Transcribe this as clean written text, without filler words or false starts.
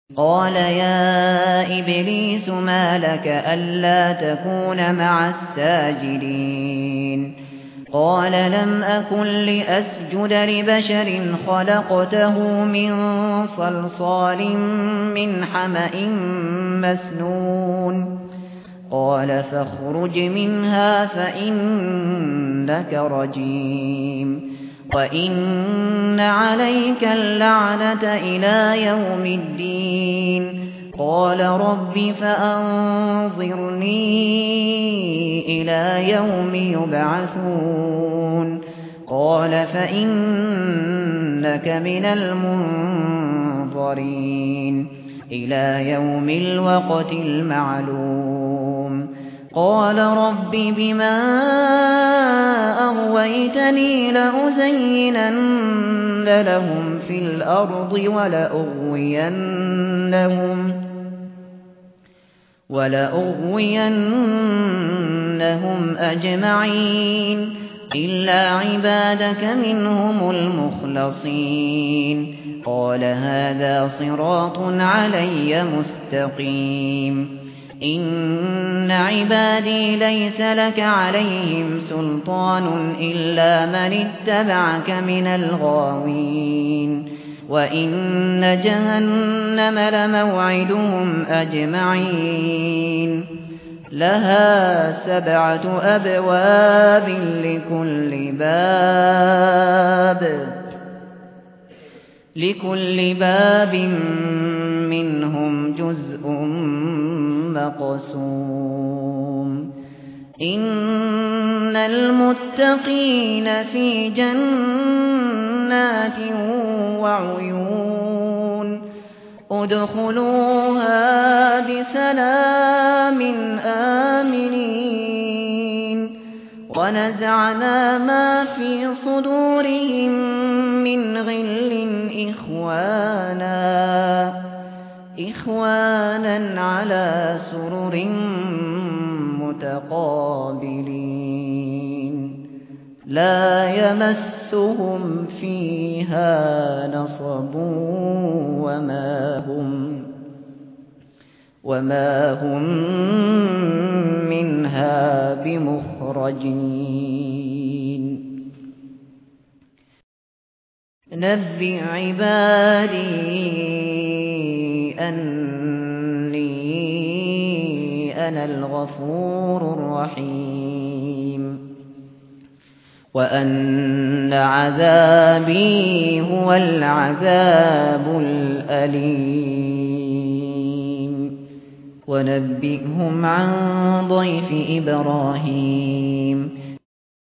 قال يا إبليس ما لك ألا تكون مع الساجدين قال لم أكن لأسجد لبشر خلقته من صلصال من حمأ مسنون قال فاخرج منها فإنك رجيم وإن عليك اللعنة إلى يوم الدين قال رب فأنظرني إلى يوم يبعثون قال فإنك من المنظرين إلى يوم الوقت المعلوم قال رب بما أغويتني لأزينن لهم في الأرض ولأغوينهم أجمعين إلا عبادك منهم المخلصين قال هذا صراط علي مستقيم إن عبادي ليس لك عليهم سلطان إلا من اتبعك من الغاوين وإن جهنم لموعدهم أجمعين لها 7 أبواب لكل باب منهم جزء مقسوم إن المتقين في جنات وعيون ادخلوها بسلام آمنين ونزعنا ما في صدورهم من غل إخوانا على سرر متقابلين لا يمسهم فيها نصب وما هم منها بمخرجين نبئ عبادي أني أنا الغفور الرحيم وأن عذابي هو العذاب الأليم ونبئهم عن ضيف إبراهيم